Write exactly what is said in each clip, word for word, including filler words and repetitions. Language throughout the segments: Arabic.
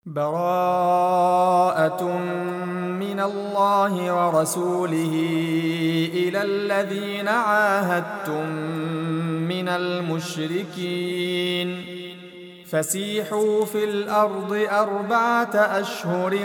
براءة من الله ورسوله إلى الذين عاهدتم من المشركين فسيحوا في الأرض أربعة أشهر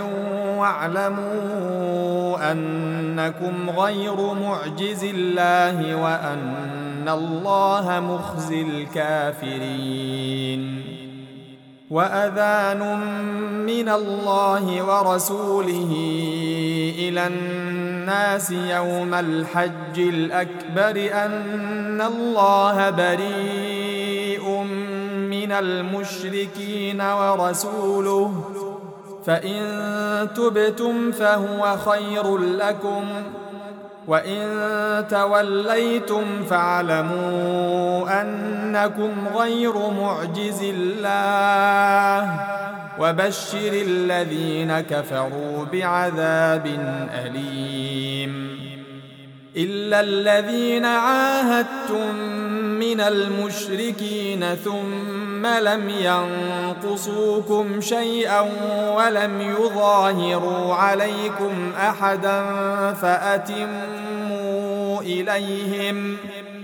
واعلموا أنكم غير معجز الله وأن الله مخزي الكافرين. وأذان من الله ورسوله إلى الناس يوم الحج الأكبر أن الله بريء من المشركين ورسوله فإن تبتم فهو خير لكم وإن توليتم فاعلموا أنكم غير معجز الله وبشر الذين كفروا بعذاب أليم. إلا الذين عاهدتم من المشركين ثم لم ينقصوكم شيئا ولم يظاهروا عليكم أحدا فأتموا إليهم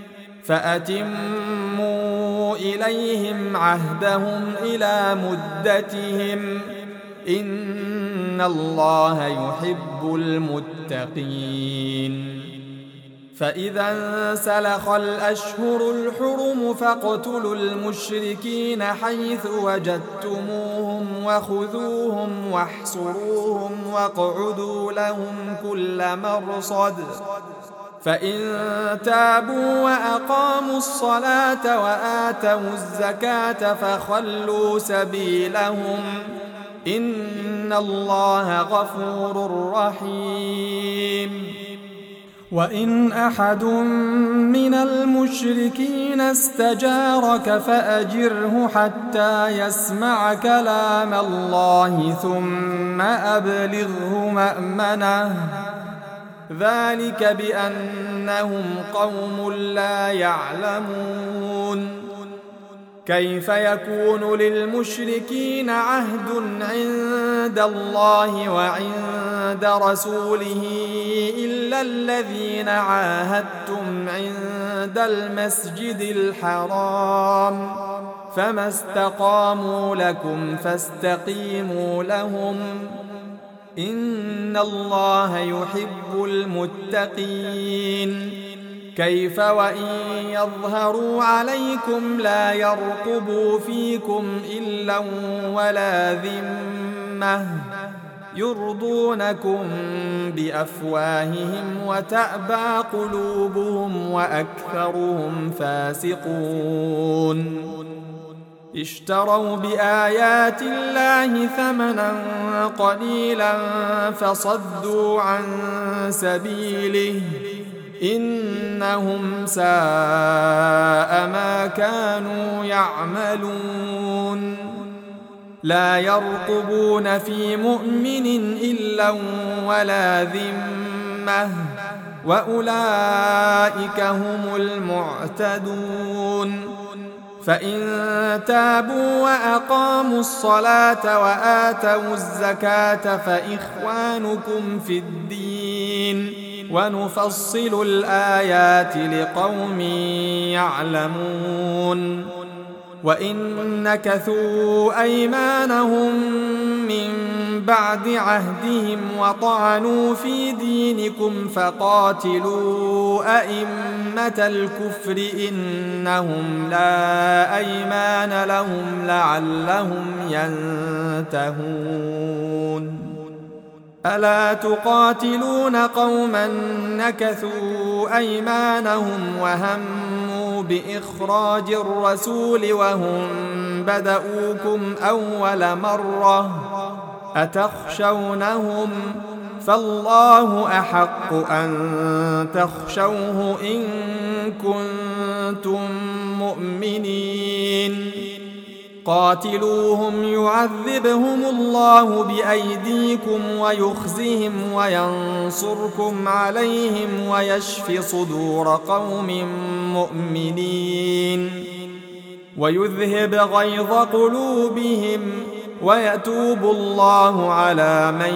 فأتموا إليهم عهدهم إلى مدتهم إن الله يحب المتقين. فإذا انسلخ الأشهر الحرم فاقتلوا المشركين حيث وجدتموهم وخذوهم واحصروهم واقعدوا لهم كل مرصد فإن تابوا وأقاموا الصلاة وآتوا الزكاة فخلوا سبيلهم إن الله غفور رحيم. وإن أحد من المشركين استجارك فأجره حتى يسمع كلام الله ثم أبلغه مأمنه ذلك بأنهم قوم لا يعلمون. كيف يكون للمشركين عهد عند الله وعند رسوله إلا الذين عاهدتم عند المسجد الحرام فما استقاموا لكم فاستقيموا لهم إن الله يحب المتقين. كيف وإن يظهروا عليكم لا يرقبوا فيكم إلا ولا ذمة يرضونكم بأفواههم وتأبى قلوبهم وأكثرهم فاسقون. اشتروا بآيات الله ثمنا قليلا فصدوا عن سبيله إنهم ساء ما كانوا يعملون. لا يرقبون في مؤمن إلا ولا ذمة وأولئك هم المعتدون. فإن تابوا وأقاموا الصلاة وآتوا الزكاة فإخوانكم في الدين ونفصل الآيات لقوم يعلمون. وإن نكثوا أيمانهم من بعد عهدهم وطعنوا في دينكم فقاتلوا أئمة الكفر إنهم لا أيمان لهم لعلهم ينتهون. ألا تقاتلون قوما نكثوا أيمانهم وهموا بإخراج الرسول وهم بدؤوكم أول مرة أتخشونهم فالله أحق أن تخشوه إن كنتم مؤمنين. قاتلوهم يعذبهم الله بأيديكم ويخزهم وينصركم عليهم ويشف صدور قوم مؤمنين ويذهب غيظ قلوبهم ويتوب الله على من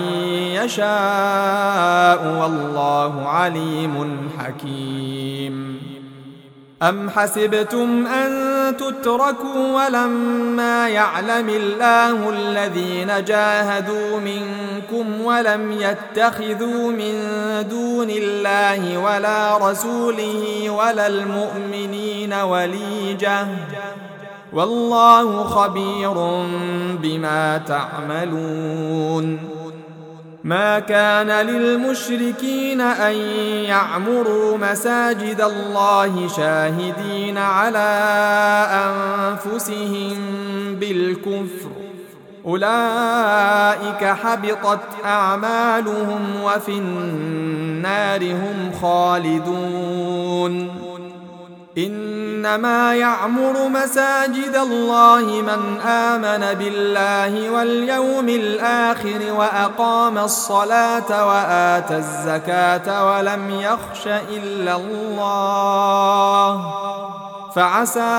يشاء والله عليم حكيم. أم حسبتم أن تتركوا ولما يعلم الله الذين جاهدوا منكم ولم يتخذوا من دون الله ولا رسوله ولا المؤمنين وليجة والله خبير بما تعملون. ما كان للمشركين أن يعمروا مساجد الله شاهدين على أنفسهم بالكفر أولئك حبطت أعمالهم وفي النار هم خالدون. إنما يعمر مساجد الله من آمن بالله واليوم الآخر وأقام الصلاة وآتى الزكاة ولم يخش إلا الله فعسى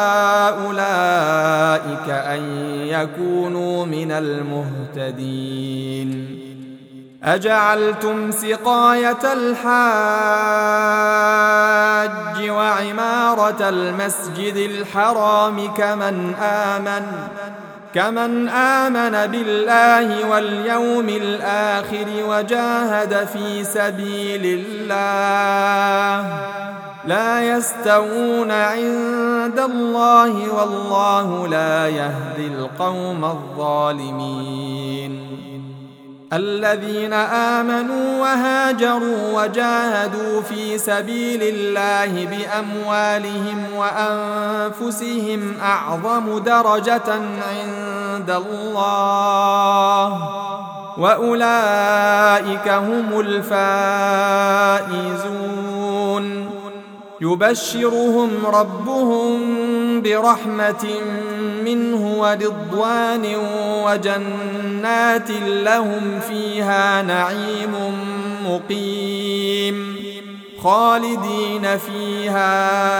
أولئك أن يكونوا من المهتدين. أجعلتم سقاية الحاج وعمارة المسجد الحرام كمن آمن كمن آمن بالله واليوم الآخر وجاهد في سبيل الله لا يستوون عند الله والله لا يهدي القوم الظالمين. الذين آمنوا وهاجروا وجاهدوا في سبيل الله بأموالهم وأنفسهم أعظم درجة عند الله وأولئك هم الفائزون. يبشرهم ربهم برحمة منه ورضوان وجنات لهم فيها نعيم مقيم خالدين فيها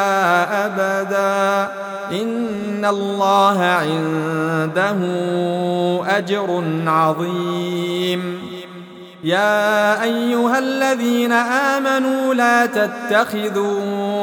أبدا إن الله عنده أجر عظيم. يا أيها الذين آمنوا لا تتخذوا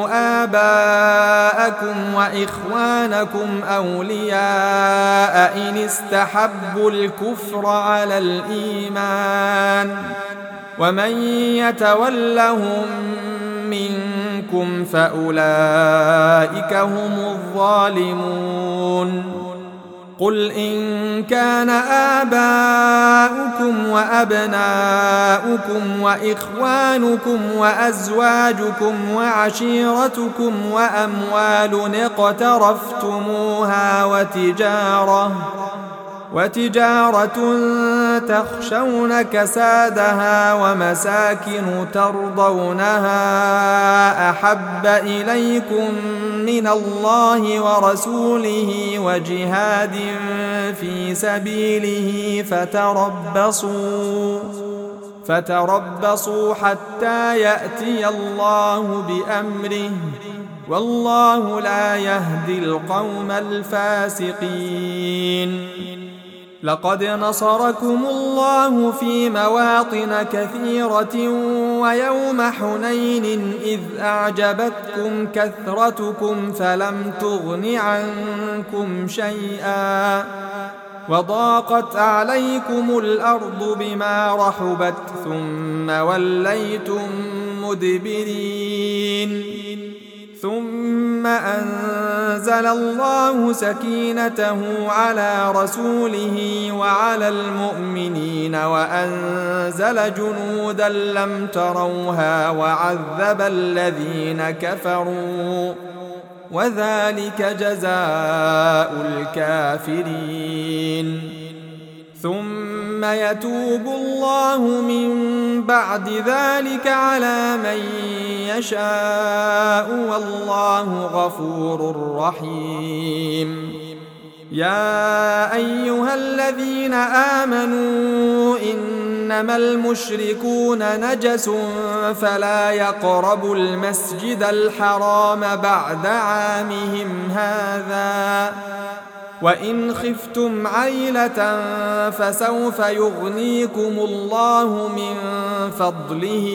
آباءكم وإخوانكم أولياء إن استحبوا الكفر على الإيمان ومن يتولهم منكم فأولئك هم الظالمون. قل إن كان آباؤكم وأبناؤكم وإخوانكم وأزواجكم وعشيرتكم وأموال اقترفتموها وتجارة وتجارة تخشون كسادها ومساكن ترضونها أحب إليكم من الله ورسوله وجهاد في سبيله فتربصوا فتربصوا حتى يأتي الله بأمره والله لا يهدي القوم الفاسقين. لقد نصركم الله في مواطن كثيرة ويوم حنين إذ أعجبتكم كثرتكم فلم تغن عنكم شيئا وضاقت عليكم الأرض بما رحبت ثم وليتم مدبرين. ثم أنزل الله سكينته على رسوله وعلى المؤمنين وأنزل جنودا لم تروها وعذب الذين كفروا وذلك جزاء الكافرين. ثم يتوب الله من بعد ذلك على من يشاء والله غفور رحيم. يا أيها الذين آمنوا إنما المشركون نجس فلا يقربوا المسجد الحرام بعد عامهم هذا وإن خفتم عيلة فسوف يغنيكم الله من فضله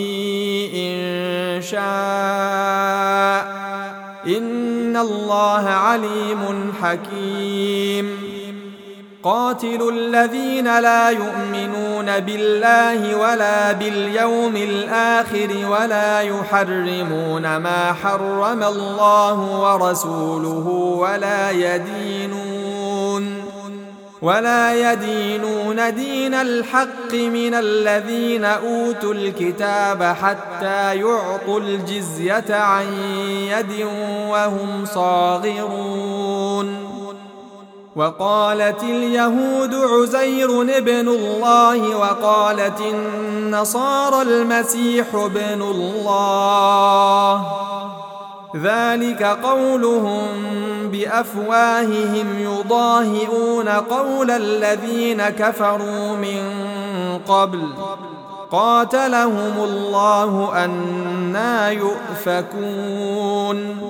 إن شاء إن الله عليم حكيم قاتلوا الذين لا يؤمنون بالله ولا باليوم الآخر ولا يحرمون ما حرم الله ورسوله ولا يدينون ولا يدينون دين الحق من الذين أوتوا الكتاب حتى يعطوا الجزية عن يد وهم صاغرون وقالت اليهود عزير ابن الله وقالت النصارى المسيح ابن الله ذلك قولهم بأفواههم يضاهئون قول الذين كفروا من قبل قاتلهم الله أنى يؤفكون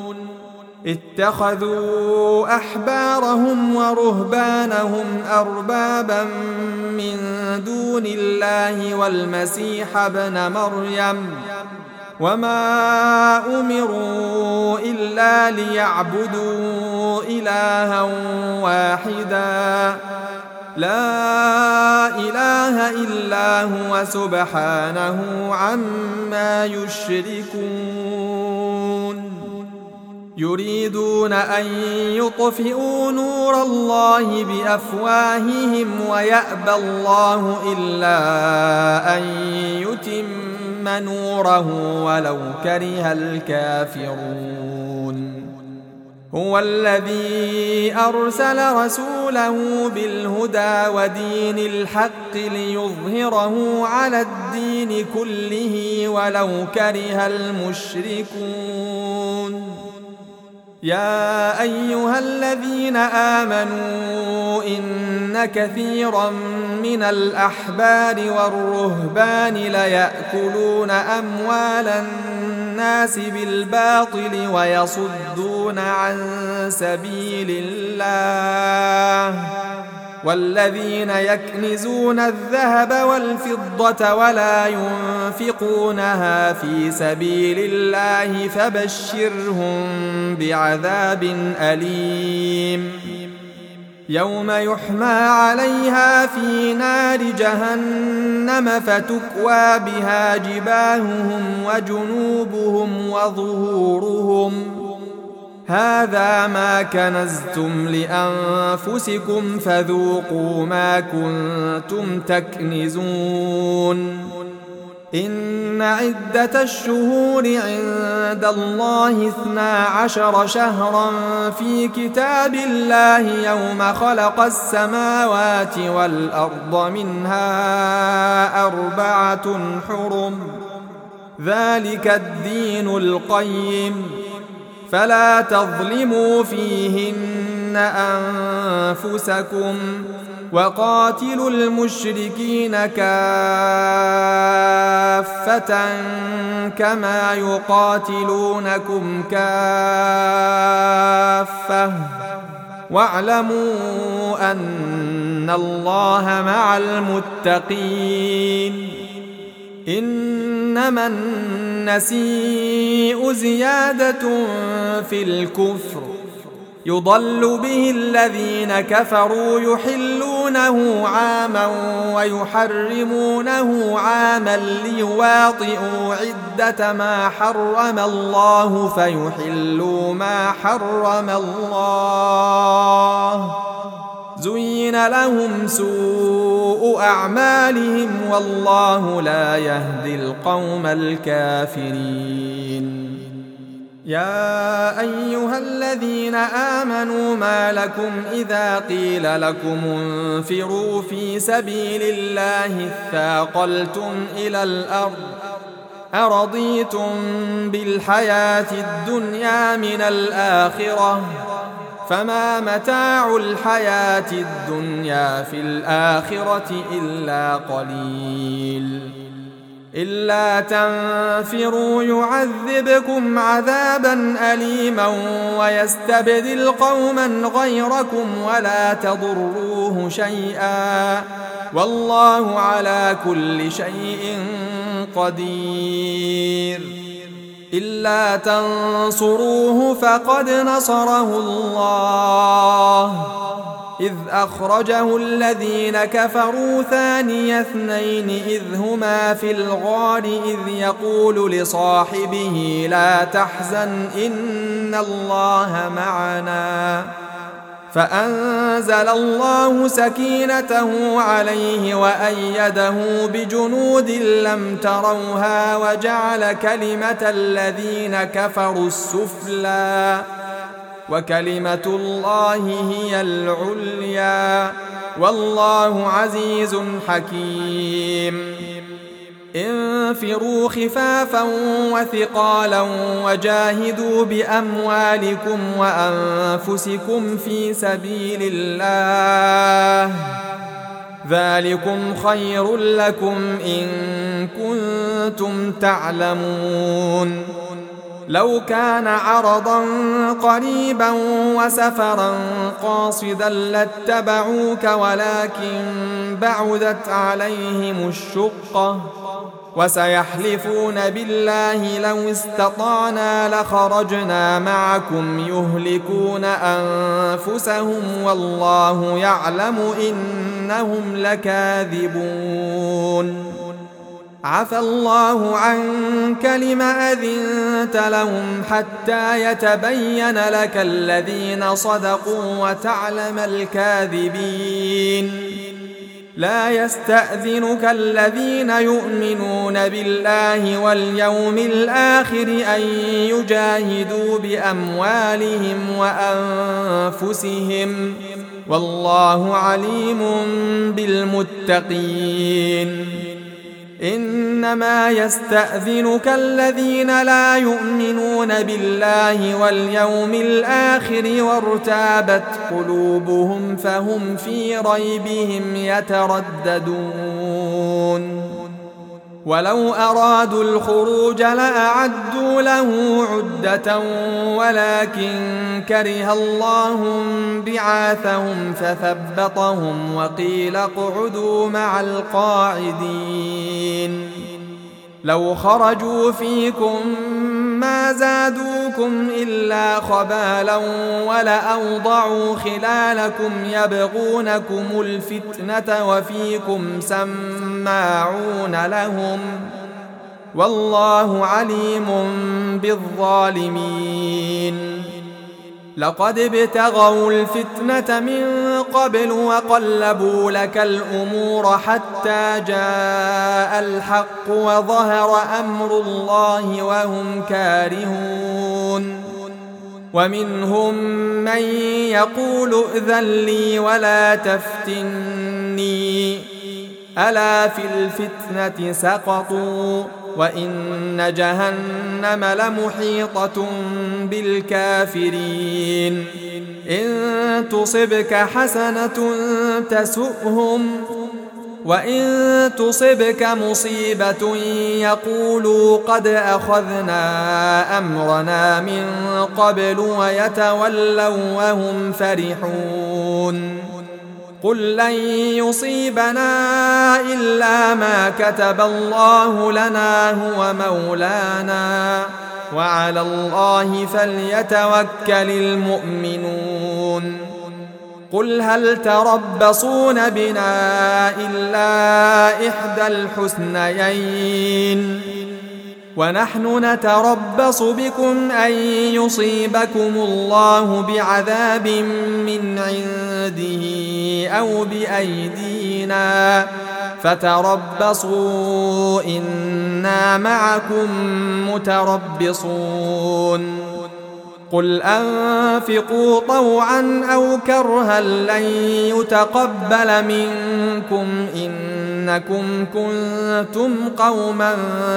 اتخذوا أحبارهم ورهبانهم أربابا من دون الله والمسيح ابن مريم وما أمروا إلا ليعبدوا إلها واحدا لا إله إلا هو سبحانه عما يشركون يريدون أن يطفئوا نور الله بأفواههم ويأبى الله إلا أن يتم نوره ولو كره الكافرون هو الذي أرسل رسوله بالهدى ودين الحق ليظهره على الدين كله ولو كره المشركون يا أيها الذين آمنوا إن كثيرا من الأحبار والرهبان ليأكلون أموال الناس بالباطل ويصدون عن سبيل الله والذين يكنزون الذهب والفضة ولا ينفقونها في سبيل الله فبشرهم بعذاب أليم يوم يحمى عليها في نار جهنم فتكوى بها جباههم وجنوبهم وظهورهم هذا ما كنزتم لأنفسكم فذوقوا ما كنتم تكنزون إن عدة الشهور عند الله اثنا عشر شهرا في كتاب الله يوم خلق السماوات والأرض منها أربعة حرم ذلك الدين القيم فلا تظلموا فيهن أنفسكم وقاتلوا المشركين كافة كما يقاتلونكم كافة واعلموا أن الله مع المتقين إنما النسيء زيادة في الكفر يضل به الذين كفروا يحلونه عاما ويحرمونه عاما ليواطئوا عدة ما حرم الله فيحلوا ما حرم الله زين لهم سوء أعمالهم والله لا يهدي القوم الكافرين يا أيها الذين آمنوا ما لكم إذا قيل لكم انفروا في سبيل الله اثاقلتم إلى الأرض أرضيتم بالحياة الدنيا من الآخرة فما متاع الحياة الدنيا في الآخرة إلا قليل إلا تنفروا يعذبكم عذابا أليما ويستبدل قوما غيركم ولا تضروه شيئا والله على كل شيء قدير. إلا تنصروه فقد نصره الله إذ أخرجه الذين كفروا ثاني اثنين إذ هما في الغار إذ يقول لصاحبه لا تحزن إن الله معنا فأنزل الله سكينته عليه وأيده بجنود لم تروها وجعل كلمة الذين كفروا السفلى وكلمة الله هي العليا والله عزيز حكيم. انفروا خفافا وثقالا وجاهدوا بأموالكم وأنفسكم في سبيل الله ذلكم خير لكم إن كنتم تعلمون. لو كان عرضا قريبا وسفرا قاصدا لاتبعوك ولكن بعدت عليهم الشقة وسيحلفون بالله لو استطعنا لخرجنا معكم يهلكون أنفسهم والله يعلم إنهم لكاذبون. عفى الله عنك لم أذنت لهم حتى يتبين لك الذين صدقوا وتعلم الكاذبين. لا يستأذنك الذين يؤمنون بالله واليوم الآخر أن يجاهدوا بأموالهم وأنفسهم والله عليم بالمتقين. إنما يستأذنك الذين لا يؤمنون بالله واليوم الآخر وارتابت قلوبهم فهم في ريبهم يترددون. ولو أرادوا الخروج لأعدوا له عدة ولكن كره الله بعاثهم فثبطهم وقيل اقعدوا مع القاعدين. لو خرجوا فيكم ما زادوكم إلا خبالا ولأوضعوا خلالكم يبغونكم الفتنة وفيكم سماعون لهم والله عليم بالظالمين. لقد ابتغوا الفتنة من قبل وقلبوا لك الأمور حتى جاء الحق وظهر أمر الله وهم كارهون. ومنهم من يقول ائذن لي ولا تفتني ألا في الفتنة سقطوا وإن جهنم لمحيطة بالكافرين. إن تصبك حسنة تسؤهم وإن تصبك مصيبة يقولوا قد أخذنا أمرنا من قبل ويتولوا وهم فرحون. قل لن يصيبنا إلا ما كتب الله لنا هو مولانا وعلى الله فليتوكل المؤمنون. قل هل تربصون بنا إلا إحدى الحسنيين ونحن نتربص بكم أن يصيبكم الله بعذاب من عنده أو بأيدينا فتربصوا إنا معكم متربصون. قل أنفقوا طوعا أو كرها لن يتقبل منكم إنكم كنتم قوما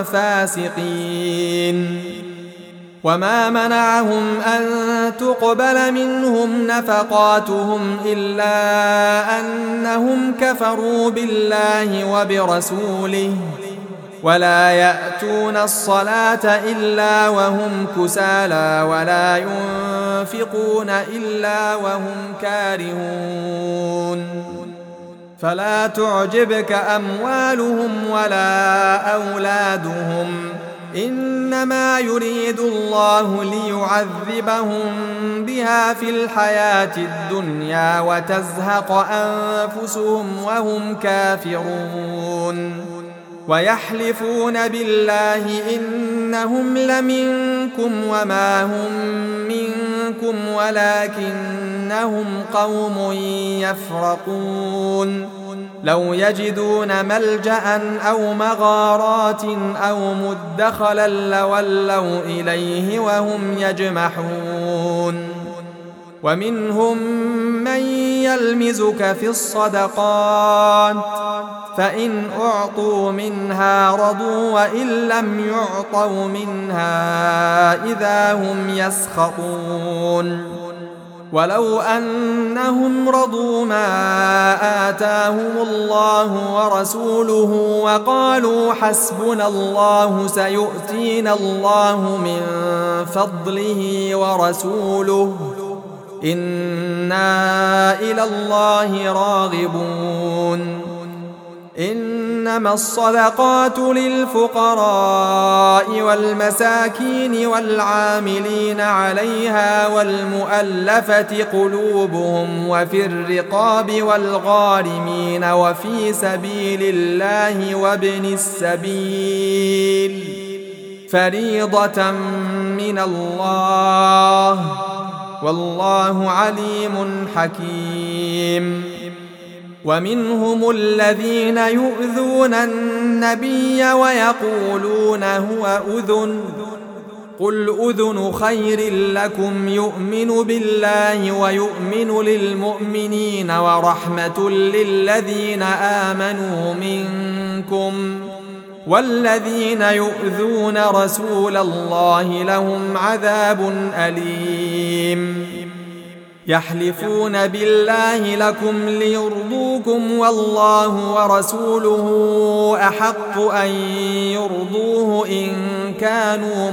فاسقين. وما منعهم أن تقبل منهم نفقاتهم إلا أنهم كفروا بالله وبرسوله ولا يأتون الصلاة إلا وهم كسالى ولا ينفقون إلا وهم كارهون فلا تعجبك أموالهم ولا أولادهم إنما يريد الله ليعذبهم بها في الحياة الدنيا وتزهق أنفسهم وهم كافرون ويحلفون بالله إنهم لمنكم وما هم منكم ولكنهم قوم يفرقون لو يجدون ملجأ أو مغارات أو مدخلا لولوا إليه وهم يجمحون ومنهم من يلمزك في الصدقات فإن أعطوا منها رضوا وإن لم يعطوا منها إذا هم يسخطون ولو أنهم رضوا ما آتاهم الله ورسوله وقالوا حسبنا الله سيؤتينا الله من فضله ورسوله إنا إلى الله راغبون إنما الصدقات للفقراء والمساكين والعاملين عليها والمؤلفة قلوبهم وفي الرقاب والغارمين وفي سبيل الله وابن السبيل فريضة من الله والله عليم حكيم ومنهم الذين يؤذون النبي ويقولون هو أذن قل أذن خير لكم يؤمن بالله ويؤمن للمؤمنين ورحمة للذين آمنوا منكم والذين يؤذون رسول الله لهم عذاب أليم يحلفون بالله لكم ليرضوكم والله ورسوله أحق أن يرضوه إن كانوا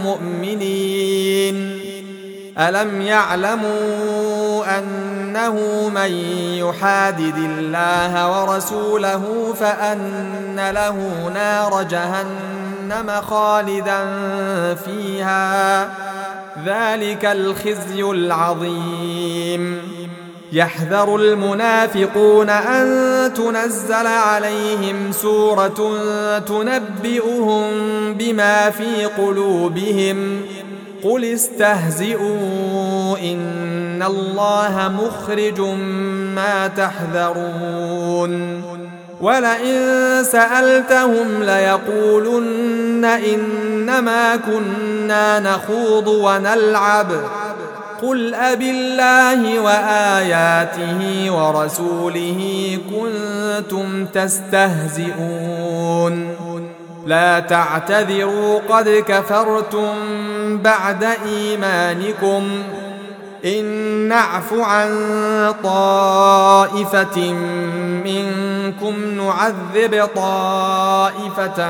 مؤمنين ألم يعلموا أنه من يحادد الله ورسوله فأن له نار جهنم خالدا فيها ذلك الخزي العظيم يحذر المنافقون أن تنزل عليهم سورة تنبئهم بما في قلوبهم قل استهزئوا إن الله مخرج ما تحذرون ولئن سألتهم ليقولن إنما كنا نخوض ونلعب قل أبالله وآياته ورسوله كنتم تستهزئون لا تعتذروا قد كفرتم بعد إيمانكم إن نعف عن طائفة منكم نعذب طائفة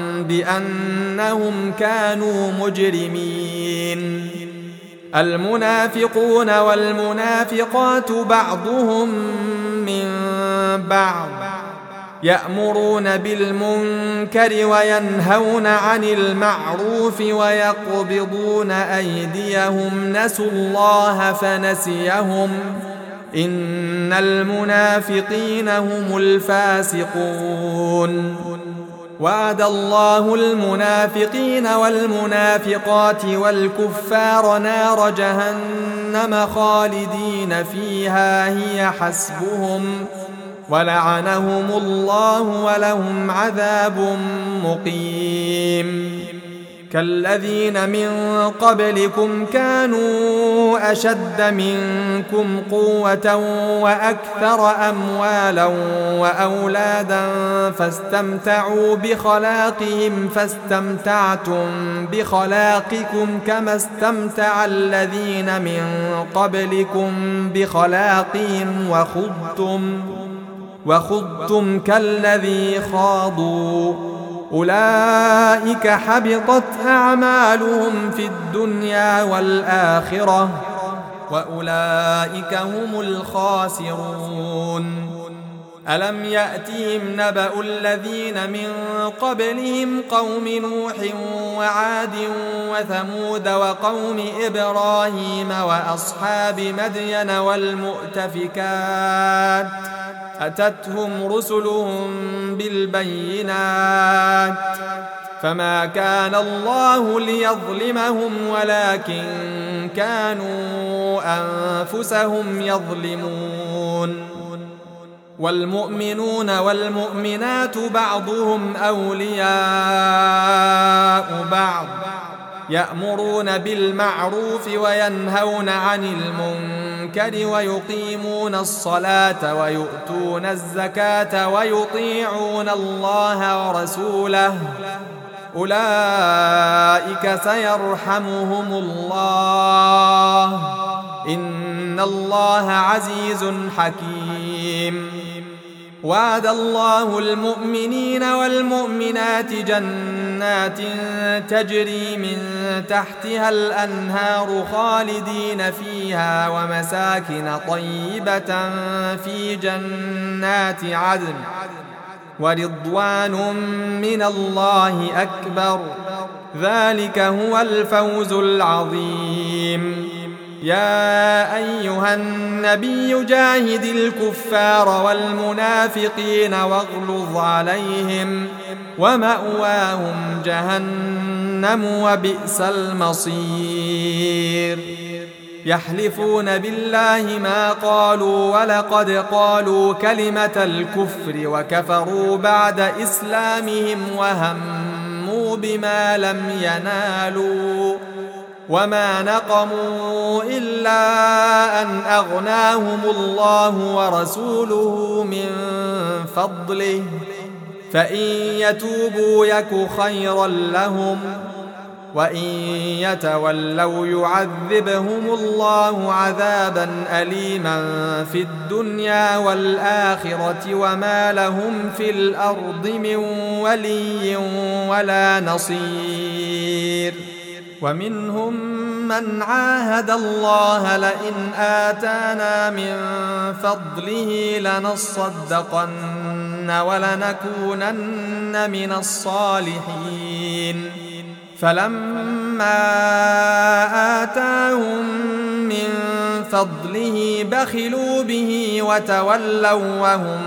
بأنهم كانوا مجرمين المنافقون والمنافقات بعضهم من بعض يأمرون بالمنكر وينهون عن المعروف ويقبضون أيديهم نسوا الله فنسيهم إن المنافقين هم الفاسقون وعد الله المنافقين والمنافقات والكفار نار جهنم خالدين فيها هي حسبهم ولعنهم الله ولهم عذاب مقيم كالذين من قبلكم كانوا أشد منكم قوة وأكثر أموالا وأولادا فاستمتعوا بخلاقهم فاستمتعتم بخلاقكم كما استمتع الذين من قبلكم بخلاقهم وخضتم وخضتم كالذي خاضوا أولئك حبطت أعمالهم في الدنيا والآخرة وأولئك هم الخاسرون. ألم يأتهم نبأ الذين من قبلهم قوم نوح وعاد وثمود وقوم إبراهيم وأصحاب مدين والمؤتفكات أتتهم رسلهم بالبينات فما كان الله ليظلمهم ولكن كانوا أنفسهم يظلمون. والمؤمنون والمؤمنات بعضهم أولياء بعض يأمرون بالمعروف وينهون عن المنكر ويقيمون الصلاة ويؤتون الزكاة ويطيعون الله ورسوله أولئك سيرحمهم الله إن الله عزيز حكيم. وعد الله المؤمنين والمؤمنات جنات تجري من تحتها الأنهار خالدين فيها ومساكن طيبة في جنات عدن ورضوان من الله أكبر ذلك هو الفوز العظيم. يا أيها النبي جاهد الكفار والمنافقين واغلظ عليهم ومأواهم جهنم وبئس المصير. يحلفون بالله ما قالوا ولقد قالوا كلمة الكفر وكفروا بعد إسلامهم وهموا بما لم ينالوا وما نقموا إلا أن أغناهم الله ورسوله من فضله فإن يتوبوا يك خيرا لهم وإن يتولوا يعذبهم الله عذابا أليما في الدنيا والآخرة وما لهم في الأرض من ولي ولا نصير. ومنهم من عاهد الله لئن آتانا من فضله لنصدقن ولنكونن من الصالحين فلما آتاهم من فضله بخلوا به وتولوا وهم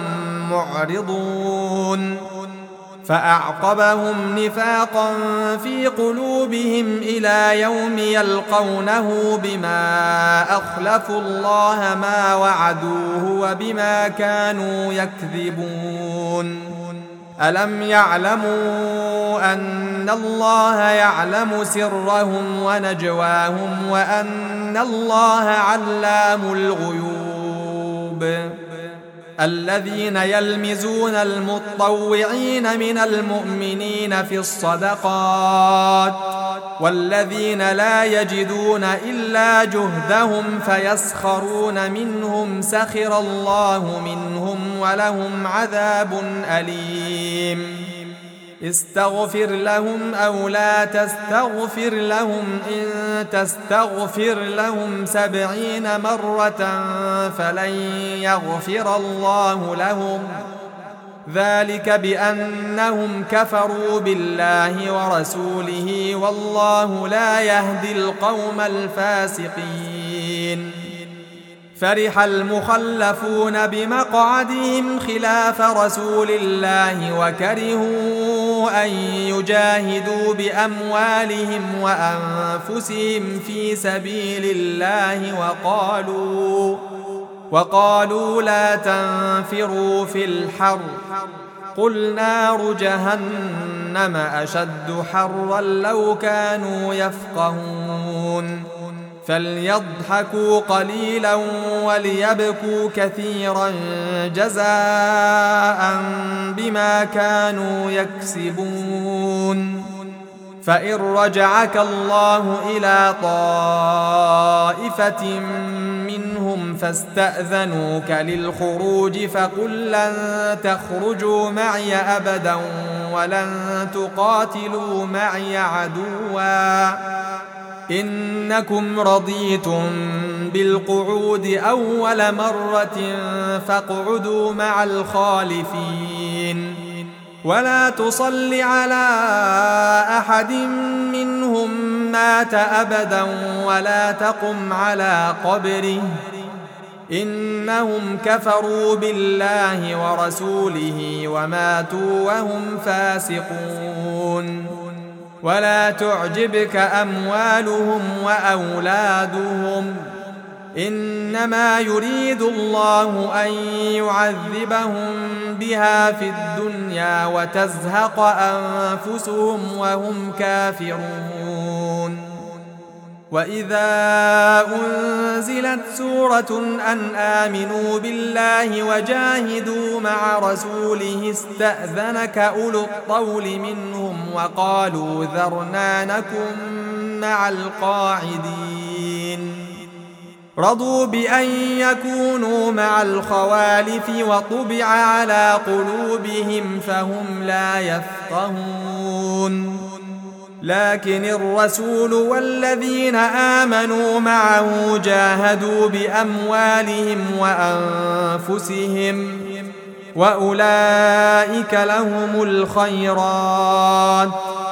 معرضون فأعقبهم نفاقا في قلوبهم إلى يوم يلقونه بما أخلفوا الله ما وعدوه وبما كانوا يكذبون. ألم يعلموا أن الله يعلم سرهم ونجواهم وأن الله علام الغيوب. الذين يلمزون المطوعين من المؤمنين في الصدقات والذين لا يجدون إلا جهدهم فيسخرون منهم سخر الله منهم ولهم عذاب أليم. استغفر لهم أو لا تستغفر لهم إن تستغفر لهم سبعين مرة فلن يغفر الله لهم ذلك بأنهم كفروا بالله ورسوله والله لا يهدي القوم الفاسقين. فرح المخلفون بمقعدهم خلاف رسول الله وكرهوا أن يجاهدوا بأموالهم وأنفسهم في سبيل الله وقالوا وقالوا لا تنفروا في الحر قل نار جهنم أشد حرا لو كانوا يفقهون. فليضحكوا قليلا وليبكوا كثيرا جزاء بما كانوا يكسبون. فإن رجعك الله إلى طائفة منهم فاستأذنوك للخروج فقل لن تخرجوا معي أبدا ولن تقاتلوا معي عدوا إنكم رضيتم بالقعود أول مرة فاقعدوا مع الخالفين ولا تصل على أحد منهم مات أبدا ولا تقم على قبره إنهم كفروا بالله ورسوله وماتوا وهم فاسقون ولا تعجبك أموالهم وأولادهم إنما يريد الله أن يعذبهم بها في الدنيا وتزهق أنفسهم وهم كافرون وإذا أنزلت سورة أن آمنوا بالله وجاهدوا مع رسوله استأذنك أولو الطول منهم وقالوا ذرنا نكن مع القاعدين رضوا بأن يكونوا مع الخوالف وطبع على قلوبهم فهم لا يفقهون لكن الرسول والذين آمنوا معه جاهدوا بأموالهم وأنفسهم وأولئك لهم الخيرات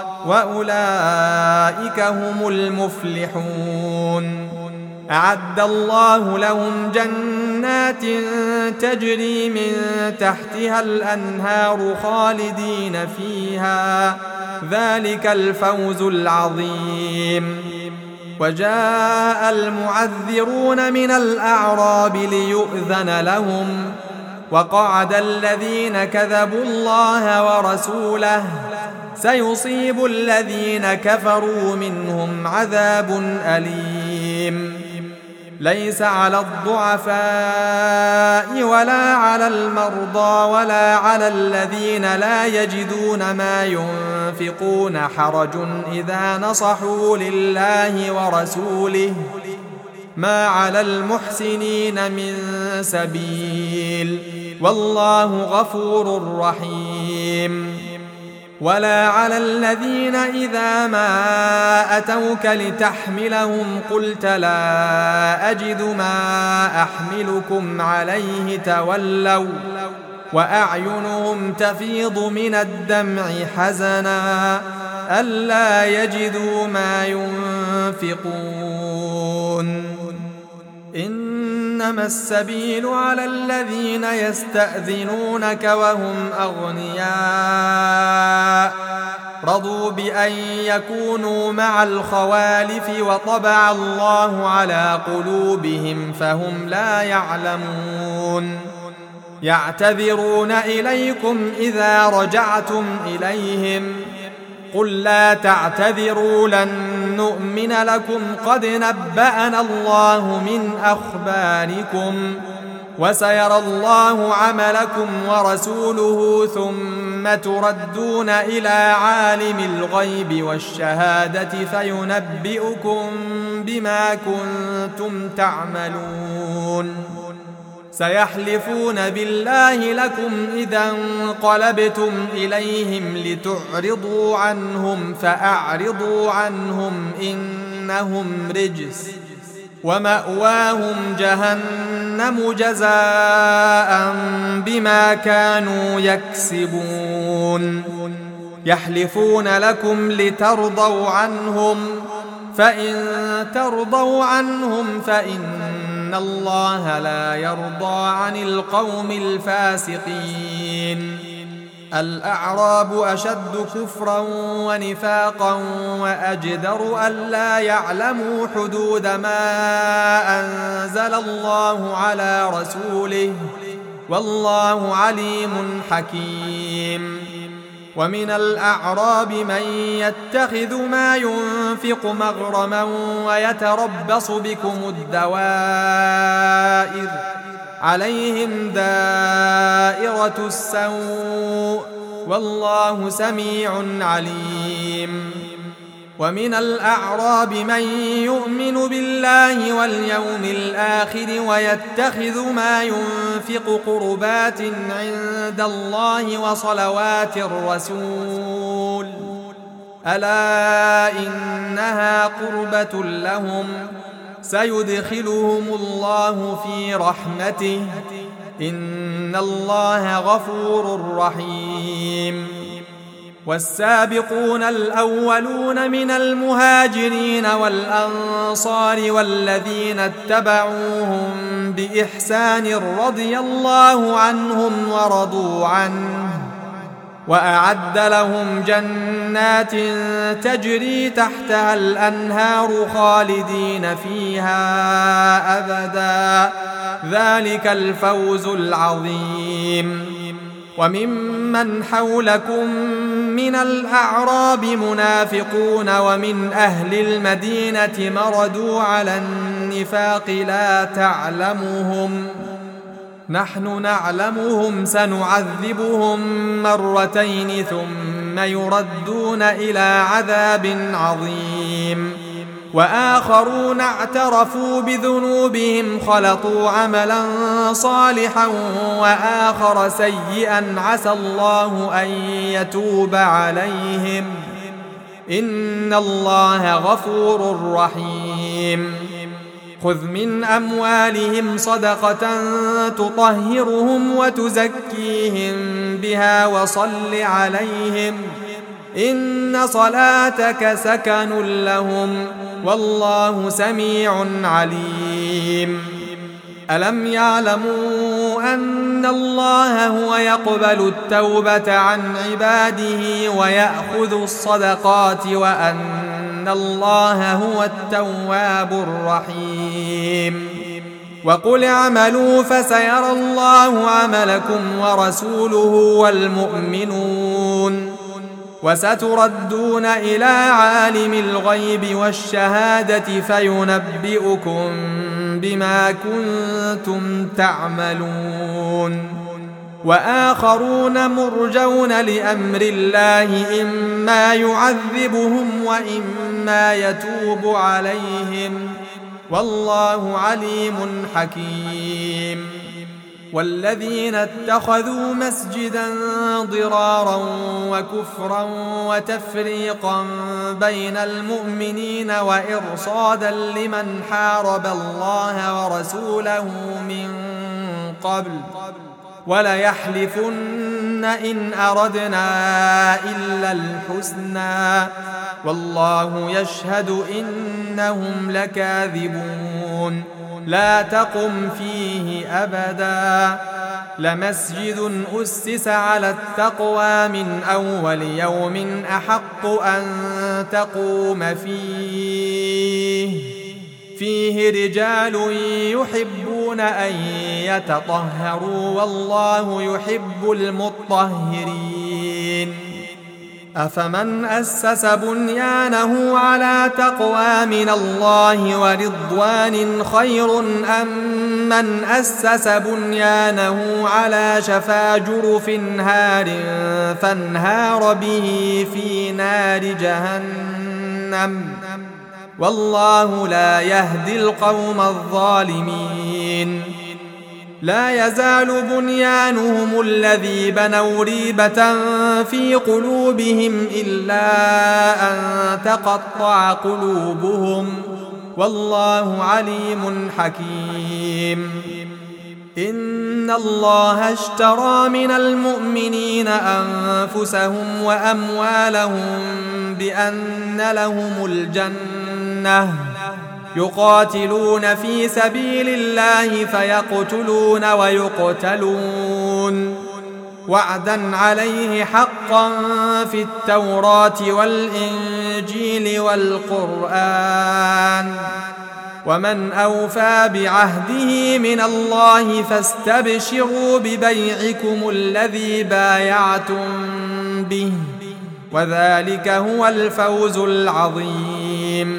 وأولئك هم المفلحون أعد الله لهم جنات تجري من تحتها الأنهار خالدين فيها ذلك الفوز العظيم وجاء المعذرون من الأعراب ليؤذن لهم وقعد الذين كذبوا الله ورسوله سيصيب الذين كفروا منهم عذاب أليم ليس على الضعفاء ولا على المرضى ولا على الذين لا يجدون ما ينفقون حرج إذا نصحوا لله ورسوله ما على المحسنين من سبيل والله غفور رحيم ولا على الذين إذا ما أتوك لتحملهم قلت لا أجد ما أحملكم عليه تولوا وأعينهم تفيض من الدمع حزنا ألا يجدوا ما ينفقون إنما السبيل على الذين يستأذنونك وهم أغنياء رضوا بأن يكونوا مع الخوالف وطبع الله على قلوبهم فهم لا يعلمون يعتذرون إليكم إذا رجعتم إليهم قل لا تعتذروا لن نؤمن لكم قد نبأنا الله من أخباركم وسيرى الله عملكم ورسوله ثم تردون إلى عالم الغيب والشهادة فينبئكم بما كنتم تعملون سيحلفون بالله لكم إذا انقلبتم إليهم لتعرضوا عنهم فأعرضوا عنهم إنهم رجس ومأواهم جهنم جزاء بما كانوا يكسبون يحلفون لكم لترضوا عنهم فإن ترضوا عنهم فإن الله لا يرضى عن القوم الفاسقين الأعراب أشد كفرا ونفاقا وأجدر ألا يعلموا حدود ما أنزل الله على رسوله والله عليم حكيم ومن الأعراب من يتخذ ما ينفق مغرما ويتربص بكم الدوائر عليهم دائرة السوء والله سميع عليم ومن الأعراب من يؤمن بالله واليوم الآخر ويتخذ ما ينفق قربات عند الله وصلوات الرسول ألا إنها قربة لهم سيدخلهم الله في رحمته إن الله غفور رحيم والسابقون الأولون من المهاجرين والأنصار والذين اتبعوهم بإحسان رضي الله عنهم ورضوا عنه وأعد لهم جنات تجري تحتها الأنهار خالدين فيها أبدا ذلك الفوز العظيم وممن حولكم من الأعراب منافقون ومن أهل المدينة مردوا على النفاق لا تعلمهم نحن نعلمهم سنعذبهم مرتين ثم يردون إلى عذاب عظيم وآخرون اعترفوا بذنوبهم خلطوا عملا صالحا وآخر سيئا عسى الله أن يتوب عليهم إن الله غفور رحيم خذ من أموالهم صدقة تطهرهم وتزكيهم بها وصل عليهم إن صلاتك سكن لهم والله سميع عليم ألم يعلموا أن الله هو يقبل التوبة عن عباده ويأخذ الصدقات وأن الله هو التواب الرحيم وقل اعملوا فسيرى الله عملكم ورسوله والمؤمنون وستردون إلى عالم الغيب والشهادة فينبئكم بما كنتم تعملون وآخرون مرجون لأمر الله إما يعذبهم وإما يتوب عليهم والله عليم حكيم والذين اتخذوا مسجدا ضرارا وكفرا وتفريقا بين المؤمنين وإرصادا لمن حارب الله ورسوله من قبل وليحلفن إن أردنا إلا الحسنى والله يشهد إنهم لكاذبون لا تقم فيه أبدا لمسجد أسس على التقوى من أول يوم أحق أن تقوم فيه فيه رجال يحبون أن يتطهروا والله يحب المطهرين أفمن أسس بنيانه على تقوى من الله ورضوان خير أم من أسس بنيانه على شفا جرف هار فانهار به في نار جهنم والله لا يهدي القوم الظالمين لا يزال بنيانهم الذي بنوا ريبة في قلوبهم إلا أن تقطع قلوبهم والله عليم حكيم إن الله اشترى من المؤمنين أنفسهم وأموالهم بأن لهم الجنة يقاتلون في سبيل الله فيقتلون ويقتلون وعدا عليه حقا في التوراة والإنجيل والقرآن ومن أوفى بعهده من الله فاستبشروا ببيعكم الذي بايعتم به وذلك هو الفوز العظيم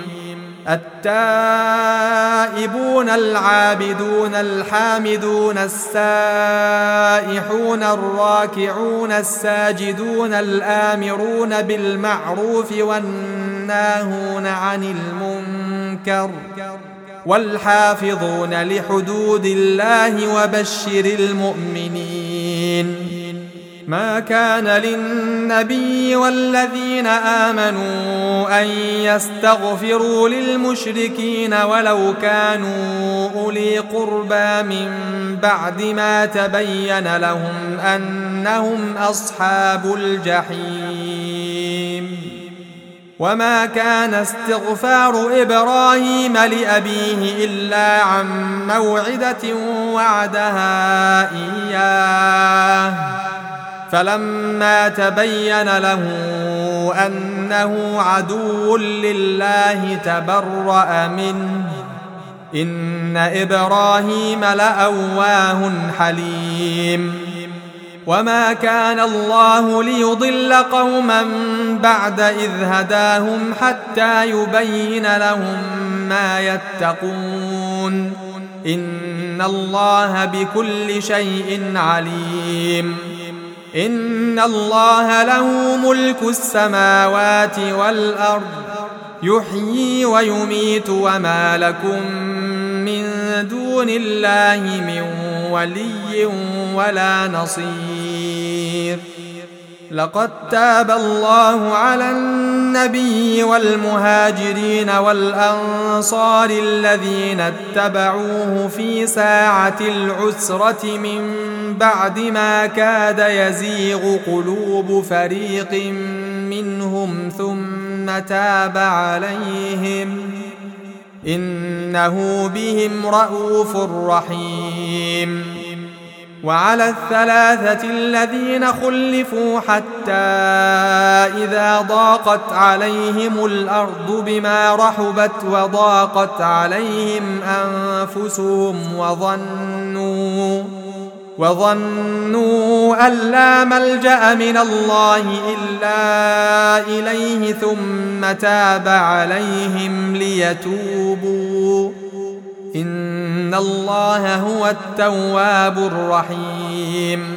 التائبون العابدون الحامدون السائحون الراكعون الساجدون الآمرون بالمعروف والنهي والناهون عن المنكر والحافظون لحدود الله وبشر المؤمنين. ما كان للنبي والذين آمنوا أن يستغفروا للمشركين ولو كانوا أولي قربى من بعد ما تبين لهم أنهم أصحاب الجحيم. وما كان استغفار إبراهيم لأبيه إلا عن موعدة وعدها إياه فلما تبين له أنه عدو لله تبرأ منه إن إبراهيم لأواه حليم. وما كان الله ليضل قوما بعد إذ هداهم حتى يبين لهم ما يتقون إن الله بكل شيء عليم. إن الله له ملك السماوات والأرض يحيي ويميت وما لكم من دون الله من ولي ولا نصير. لقد تاب الله على النبي والمهاجرين والأنصار الذين اتبعوه في ساعة العسرة من بعد ما كاد يزيغ قلوب فريق منهم ثم تاب عليهم إنه بهم رءوف رحيم. وعلى الثلاثة الذين خلفوا حتى إذا ضاقت عليهم الأرض بما رحبت وضاقت عليهم أنفسهم وظنوا وظنوا أن لا ملجأ من الله إلا إليه ثم تاب عليهم ليتوبوا إن الله هو التواب الرحيم.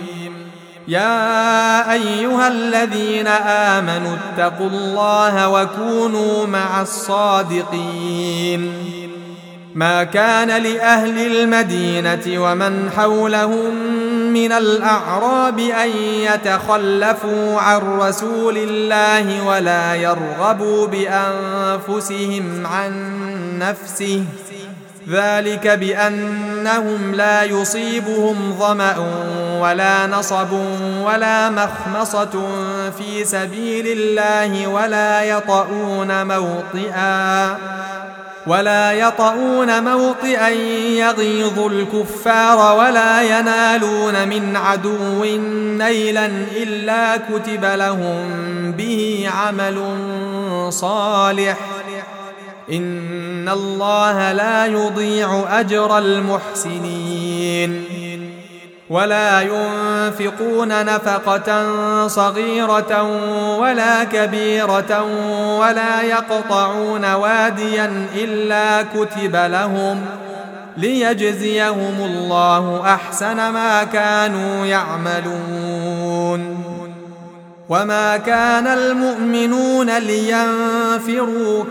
يا أيها الذين آمنوا اتقوا الله وكونوا مع الصادقين. ما كان لأهل المدينة ومن حولهم من الأعراب أن يتخلفوا عن رسول الله ولا يرغبوا بأنفسهم عن نفسه ذلك بأنهم لا يصيبهم ظمأ ولا نصب ولا مخمصة في سبيل الله ولا يطؤون موطئا ولا يطؤون موطئا يغيظ الكفار ولا ينالون من عدو نيلا إلا كتب لهم به عمل صالح إن الله لا يضيع أجر المحسنين. ولا ينفقون نفقة صغيرة ولا كبيرة ولا يقطعون واديا إلا كتب لهم ليجزيهم الله أحسن ما كانوا يعملون. وما كان المؤمنون لينفروا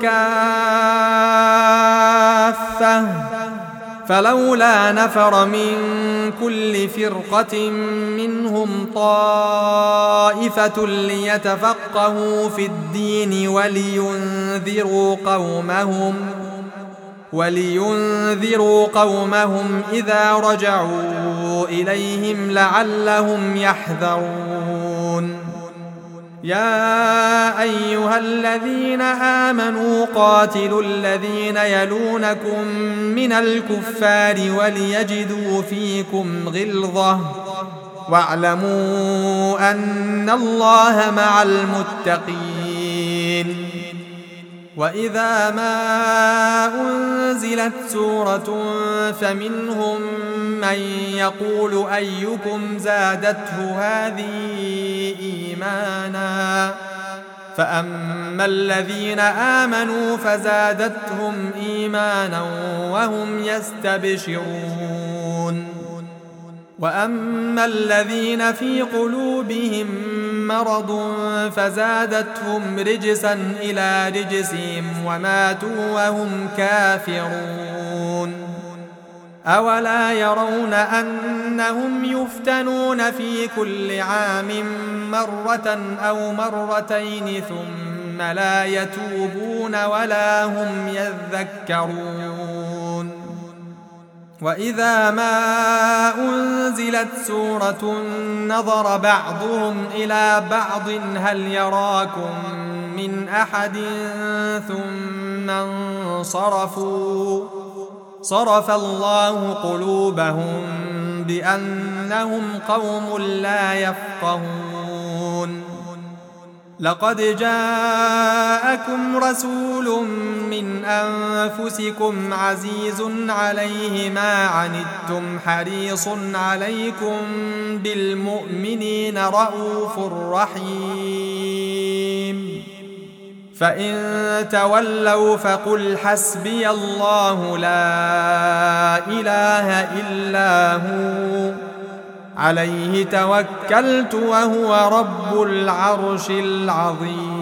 كافة فلولا نفر من كل فرقة منهم طائفة ليتفقهوا في الدين ولينذروا قومهم ولينذروا قومهم إذا رجعوا إليهم لعلهم يحذرون. يا أيها الذين آمنوا قاتلوا الذين يلونكم من الكفار وليجدوا فيكم غلظة واعلموا أن الله مع المتقين. وإذا ما أنزلت سورة فمنهم من يقول أيكم زادته هذه إيمانا فأما الذين آمنوا فزادتهم إيمانا وهم يستبشرون. وأما الذين في قلوبهم مرض فزادتهم رجسا إلى رجسهم وماتوا وهم كافرون أولا يرون أنهم يفتنون في كل عام مرة أو مرتين ثم لا يتوبون ولا هم يذكرون وإذا ما أنزلت سورة نظر بعضهم إلى بعض هل يراكم من أحد ثم انصرفوا صرف الله قلوبهم بأنهم قوم لا يفقهون لقد جاءكم رسول من أنفسكم عزيز عليه ما عنتم حريص عليكم بالمؤمنين رءوف رحيم فإن تولوا فقل حسبي الله لا إله إلا هو عليه توكلت وهو رب العرش العظيم